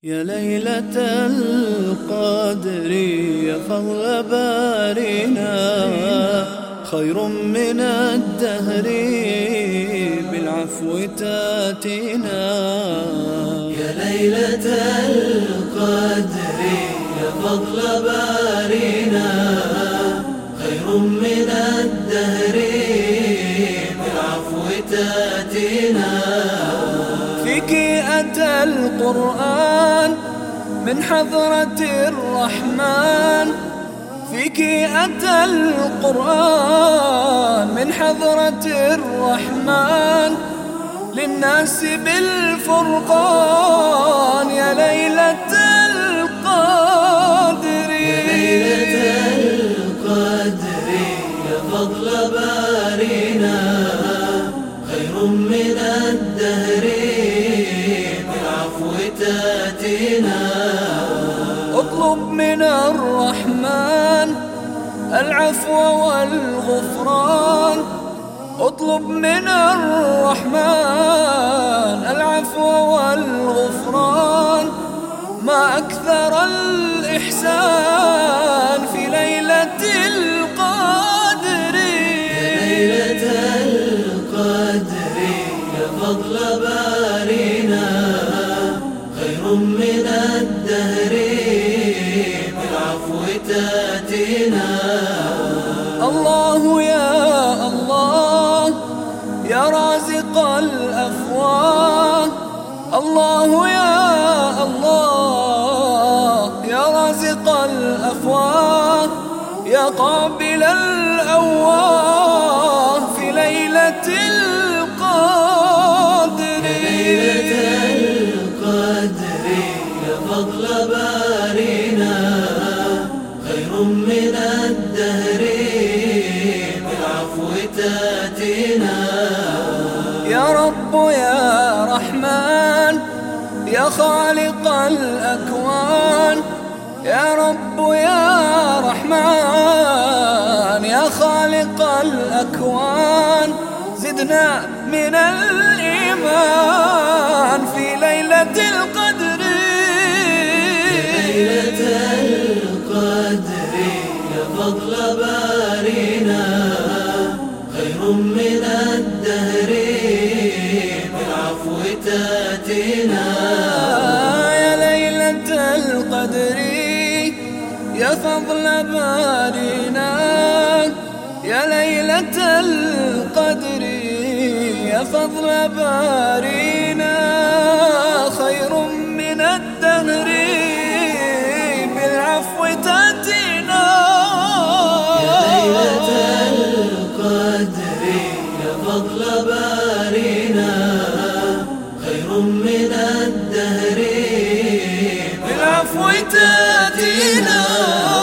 يا ليلة القدر يا فضل بارنا، خير من الدهر بالعفو تاتينا. يا ليلة القدر يا فضل بارنا، خير من الدهر بالعفو تاتينا. فيك أتى القرآن من حضرة الرحمن، فيك أتى القرآن من حضرة الرحمن، للناس بالفرقان. يا ليلة القدر يا ليلة القدر يا فضل بارنا، خير من الدهر بالعفو تاتينا. اطلب من الرحمن العفو والغفران، اطلب من الرحمن العفو والغفران. ما أكثر الإحسان في ليلة القدر. يا ليلة القدر يا فضل بارنا، خير من الدهر بالعفو تاتينا. الله يا الله يا رازق الأفواه، الله يا الله يا رازق الأفواه، يا قابل الأواه في ليلة القدر. يا ليلة القدر يا فضل بارنا، خير من الدهر بالعفو تاتينا. يا رب يا رحمن يا خالق الأكوان، يا رب يا رحمن يا خالق الأكوان. زدنا من الإيمان في ليلة القدر. يا ليلة القدر يا فضل بارنا، خير من الدهر بالعفو تاتينا. يا ليلة القدر يا فضل بارنا، يا ليلة القدر يا فضل بارنا، خير من الدهر بالعفو تاتينا. يا ليلة القدر يا فضل بارنا، خير من الدهر بالعفو تاتينا.